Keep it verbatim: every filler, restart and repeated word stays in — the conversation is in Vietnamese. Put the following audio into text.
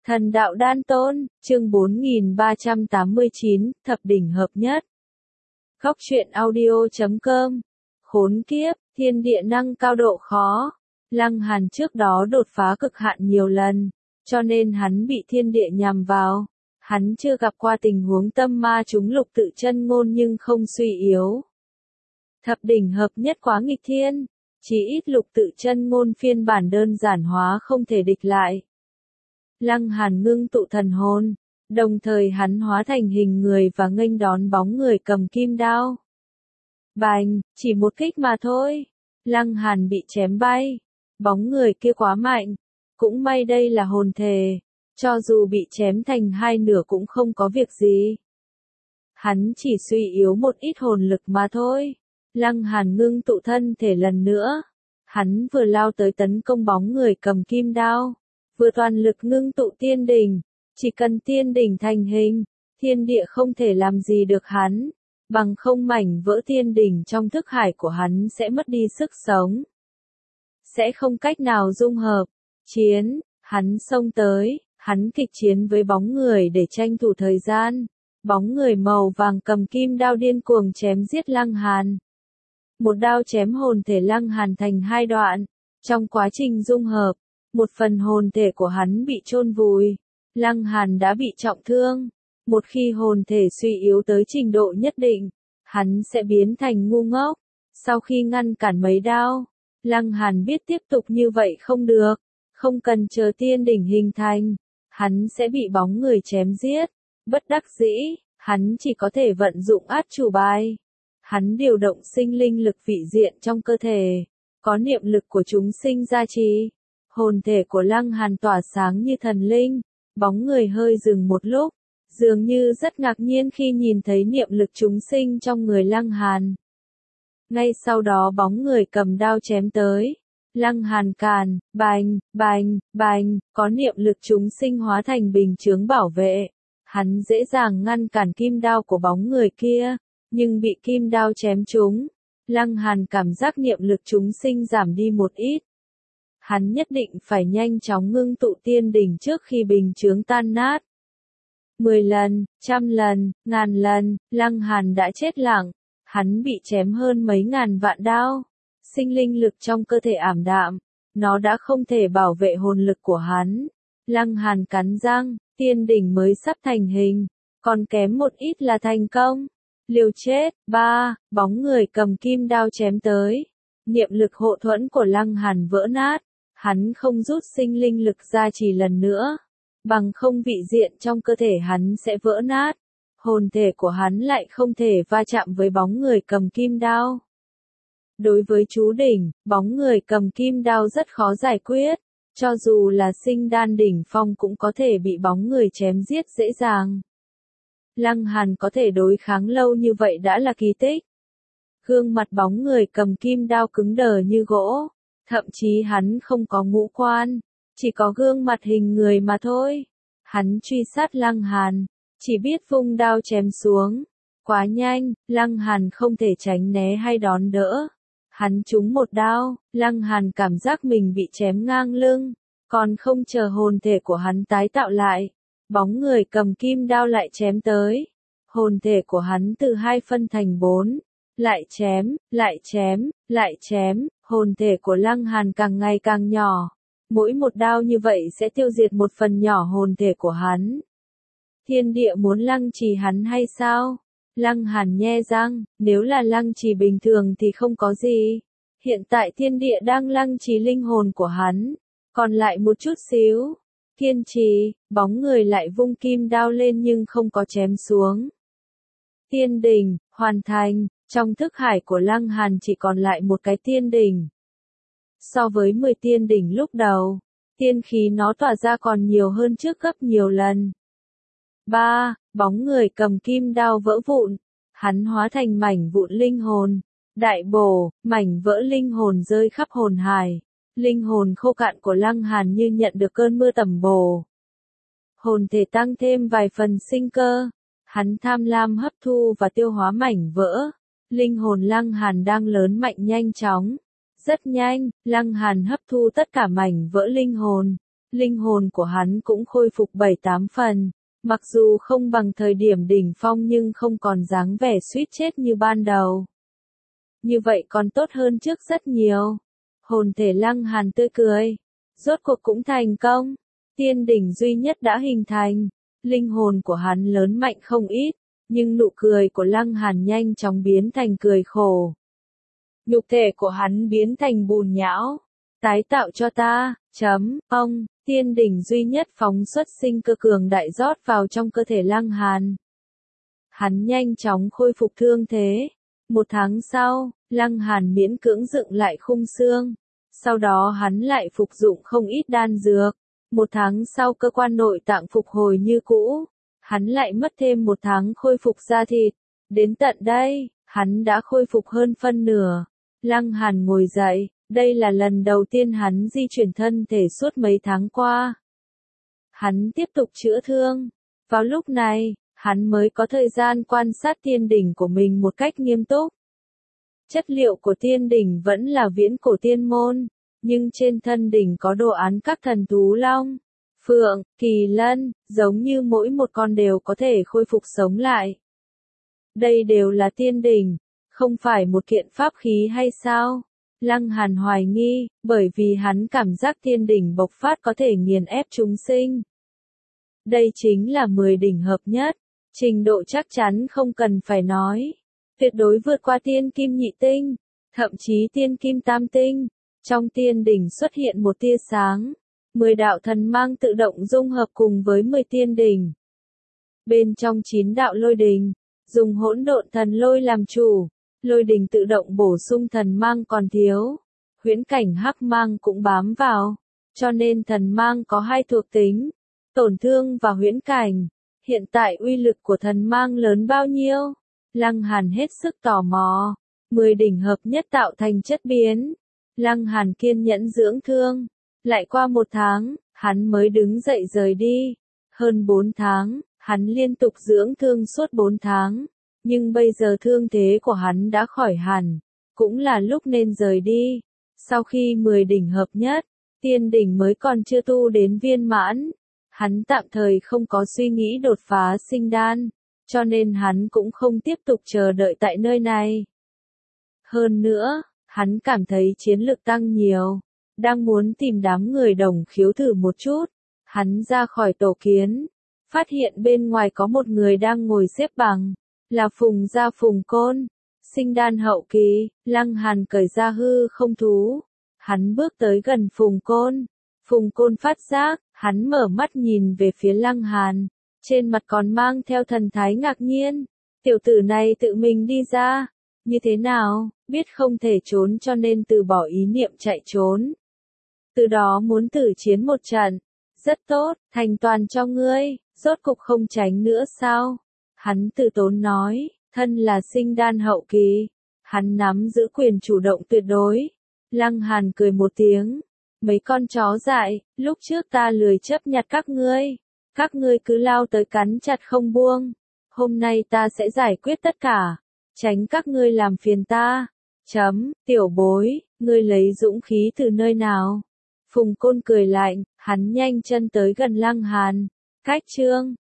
Thần đạo đan tôn, chương bốn nghìn ba trăm tám mươi chín, thập đỉnh hợp nhất. Góc truyện audio chấm com. Khốn kiếp, thiên địa năng cao độ khó. Lăng Hàn trước đó đột phá cực hạn nhiều lần, cho nên hắn bị thiên địa nhằm vào. Hắn chưa gặp qua tình huống tâm ma chúng lục tự chân ngôn nhưng không suy yếu. Thập đỉnh hợp nhất quá nghịch thiên, chỉ ít lục tự chân ngôn phiên bản đơn giản hóa không thể địch lại. Lăng Hàn ngưng tụ thần hồn, đồng thời hắn hóa thành hình người và nghênh đón bóng người cầm kim đao. Bành, chỉ một kích mà thôi. Lăng Hàn bị chém bay. Bóng người kia quá mạnh. Cũng may đây là hồn thể. Cho dù bị chém thành hai nửa cũng không có việc gì. Hắn chỉ suy yếu một ít hồn lực mà thôi. Lăng Hàn ngưng tụ thân thể lần nữa. Hắn vừa lao tới tấn công bóng người cầm kim đao, vừa toàn lực ngưng tụ tiên đỉnh. Chỉ cần tiên đỉnh thành hình, thiên địa không thể làm gì được hắn. Bằng không mảnh vỡ tiên đỉnh trong thức hải của hắn sẽ mất đi sức sống. Sẽ không cách nào dung hợp. Chiến, hắn xông tới, hắn kịch chiến với bóng người để tranh thủ thời gian. Bóng người màu vàng cầm kim đao điên cuồng chém giết Lăng Hàn. Một đao chém hồn thể Lăng Hàn thành hai đoạn. Trong quá trình dung hợp, một phần hồn thể của hắn bị chôn vùi. Lăng Hàn đã bị trọng thương. Một khi hồn thể suy yếu tới trình độ nhất định, hắn sẽ biến thành ngu ngốc. Sau khi ngăn cản mấy đao, Lăng Hàn biết tiếp tục như vậy không được. Không cần chờ tiên đỉnh hình thành, hắn sẽ bị bóng người chém giết. Bất đắc dĩ, hắn chỉ có thể vận dụng át chủ bài. Hắn điều động sinh linh lực vị diện trong cơ thể, có niệm lực của chúng sinh gia trì. Hồn thể của Lăng Hàn tỏa sáng như thần linh. Bóng người hơi dừng một lúc, dường như rất ngạc nhiên khi nhìn thấy niệm lực chúng sinh trong người Lăng Hàn. Ngay sau đó bóng người cầm đao chém tới. Lăng Hàn càn, bành, bành, bành, có niệm lực chúng sinh hóa thành bình chướng bảo vệ. Hắn dễ dàng ngăn cản kim đao của bóng người kia, nhưng bị kim đao chém trúng. Lăng Hàn cảm giác niệm lực chúng sinh giảm đi một ít. Hắn nhất định phải nhanh chóng ngưng tụ tiên đỉnh trước khi bình chướng tan nát. Mười lần, trăm lần, ngàn lần, Lăng Hàn đã chết lặng. Hắn bị chém hơn mấy ngàn vạn đao. Sinh linh lực trong cơ thể ảm đạm. Nó đã không thể bảo vệ hồn lực của hắn. Lăng Hàn cắn răng, tiên đỉnh mới sắp thành hình. Còn kém một ít là thành công. Liều chết, ba, bóng người cầm kim đao chém tới. Niệm lực hộ thuẫn của Lăng Hàn vỡ nát. Hắn không rút sinh linh lực ra chỉ lần nữa. Bằng không vị diện trong cơ thể hắn sẽ vỡ nát. Hồn thể của hắn lại không thể va chạm với bóng người cầm kim đao. Đối với chú đỉnh, bóng người cầm kim đao rất khó giải quyết. Cho dù là sinh đan đỉnh phong cũng có thể bị bóng người chém giết dễ dàng. Lăng Hàn có thể đối kháng lâu như vậy đã là kỳ tích. Gương mặt bóng người cầm kim đao cứng đờ như gỗ. Thậm chí hắn không có ngũ quan, chỉ có gương mặt hình người mà thôi. Hắn truy sát Lăng Hàn, chỉ biết vung đao chém xuống. Quá nhanh, Lăng Hàn không thể tránh né hay đón đỡ. Hắn trúng một đao, Lăng Hàn cảm giác mình bị chém ngang lưng. Còn không chờ hồn thể của hắn tái tạo lại, bóng người cầm kim đao lại chém tới. Hồn thể của hắn từ hai phân thành bốn. Lại chém, lại chém, lại chém, hồn thể của Lăng Hàn càng ngày càng nhỏ. Mỗi một đao như vậy sẽ tiêu diệt một phần nhỏ hồn thể của hắn. Thiên địa muốn lăng trì hắn hay sao? Lăng Hàn nhe răng, nếu là lăng trì bình thường thì không có gì. Hiện tại thiên địa đang lăng trì linh hồn của hắn. Còn lại một chút xíu. Kiên trì, bóng người lại vung kim đao lên nhưng không có chém xuống. Tiên đỉnh, hoàn thành. Trong thức hải của Lăng Hàn chỉ còn lại một cái tiên đỉnh. So với mười tiên đỉnh lúc đầu, tiên khí nó tỏa ra còn nhiều hơn trước gấp nhiều lần. ba. Bóng người cầm kim đao vỡ vụn. Hắn hóa thành mảnh vụn linh hồn. Đại bổ, mảnh vỡ linh hồn rơi khắp hồn hải. Linh hồn khô cạn của Lăng Hàn như nhận được cơn mưa tầm bổ. Hồn thể tăng thêm vài phần sinh cơ. Hắn tham lam hấp thu và tiêu hóa mảnh vỡ. Linh hồn Lăng Hàn đang lớn mạnh nhanh chóng. Rất nhanh, Lăng Hàn hấp thu tất cả mảnh vỡ linh hồn. linh hồn của hắn cũng khôi phục bảy tám phần. Mặc dù không bằng thời điểm đỉnh phong nhưng không còn dáng vẻ suýt chết như ban đầu. Như vậy còn tốt hơn trước rất nhiều. Hồn thể Lăng Hàn tươi cười. Rốt cuộc cũng thành công. Tiên đỉnh duy nhất đã hình thành. Linh hồn của hắn lớn mạnh không ít. Nhưng nụ cười của Lăng Hàn nhanh chóng biến thành cười khổ. Nhục thể của hắn biến thành bùn nhão. Tái tạo cho ta, chấm, ông, tiên đỉnh duy nhất phóng xuất sinh cơ cường đại rót vào trong cơ thể Lăng Hàn. Hắn nhanh chóng khôi phục thương thế. Một tháng sau, Lăng Hàn miễn cưỡng dựng lại khung xương. Sau đó hắn lại phục dụng không ít đan dược. Một tháng sau cơ quan nội tạng phục hồi như cũ. Hắn lại mất thêm một tháng khôi phục da thịt. Đến tận đây, hắn đã khôi phục hơn phân nửa. Lăng Hàn ngồi dậy, đây là lần đầu tiên hắn di chuyển thân thể suốt mấy tháng qua. Hắn tiếp tục chữa thương. Vào lúc này, hắn mới có thời gian quan sát tiên đỉnh của mình một cách nghiêm túc. Chất liệu của tiên đỉnh vẫn là viễn cổ tiên môn, nhưng trên thân đỉnh có đồ án các thần thú long, phượng, kỳ lân, giống như mỗi một con đều có thể khôi phục sống lại. Đây đều là tiên đỉnh, không phải một kiện pháp khí hay sao? Lăng Hàn hoài nghi, bởi vì hắn cảm giác tiên đỉnh bộc phát có thể nghiền ép chúng sinh. Đây chính là mười đỉnh hợp nhất, trình độ chắc chắn không cần phải nói. Tuyệt đối vượt qua tiên kim nhị tinh, thậm chí tiên kim tam tinh. Trong tiên đỉnh xuất hiện một tia sáng, mười đạo thần mang tự động dung hợp cùng với mười tiên đỉnh. Bên trong chín đạo lôi đỉnh, dùng hỗn độn thần lôi làm chủ, lôi đỉnh tự động bổ sung thần mang còn thiếu. Huyễn cảnh hắc mang cũng bám vào, cho nên thần mang có hai thuộc tính, tổn thương và huyễn cảnh. Hiện tại uy lực của thần mang lớn bao nhiêu? Lăng Hàn hết sức tò mò. Mười đỉnh hợp nhất tạo thành chất biến. Lăng Hàn kiên nhẫn dưỡng thương. Lại qua một tháng, hắn mới đứng dậy rời đi. Hơn bốn tháng, hắn liên tục dưỡng thương suốt bốn tháng. Nhưng bây giờ thương thế của hắn đã khỏi hẳn. Cũng là lúc nên rời đi. Sau khi mười đỉnh hợp nhất, tiên đỉnh mới còn chưa tu đến viên mãn. Hắn tạm thời không có suy nghĩ đột phá sinh đan, cho nên hắn cũng không tiếp tục chờ đợi tại nơi này. Hơn nữa, hắn cảm thấy chiến lực tăng nhiều, đang muốn tìm đám người đồng khiếu thử một chút. Hắn ra khỏi tổ kiến, phát hiện bên ngoài có một người đang ngồi xếp bằng, là Phùng Gia Phùng Côn, sinh đan hậu kỳ. Lăng Hàn cởi ra hư không thú, hắn bước tới gần Phùng Côn. Phùng Côn phát giác, hắn mở mắt nhìn về phía Lăng Hàn, trên mặt còn mang theo thần thái ngạc nhiên. Tiểu tử này tự mình đi ra, như thế nào, biết không thể trốn cho nên từ bỏ ý niệm chạy trốn. Từ đó muốn tử chiến một trận, rất tốt, thành toàn cho ngươi, rốt cục không tránh nữa sao? Hắn tự tốn nói, thân là sinh đan hậu kỳ, hắn nắm giữ quyền chủ động tuyệt đối. Lăng Hàn cười một tiếng. Mấy con chó dại, lúc trước ta lười chấp nhặt các ngươi, các ngươi cứ lao tới cắn chặt không buông. Hôm nay ta sẽ giải quyết tất cả, tránh các ngươi làm phiền ta. Chấm, tiểu bối, ngươi lấy dũng khí từ nơi nào? Phùng Côn cười lạnh, hắn nhanh chân tới gần Lăng Hàn. Cách chương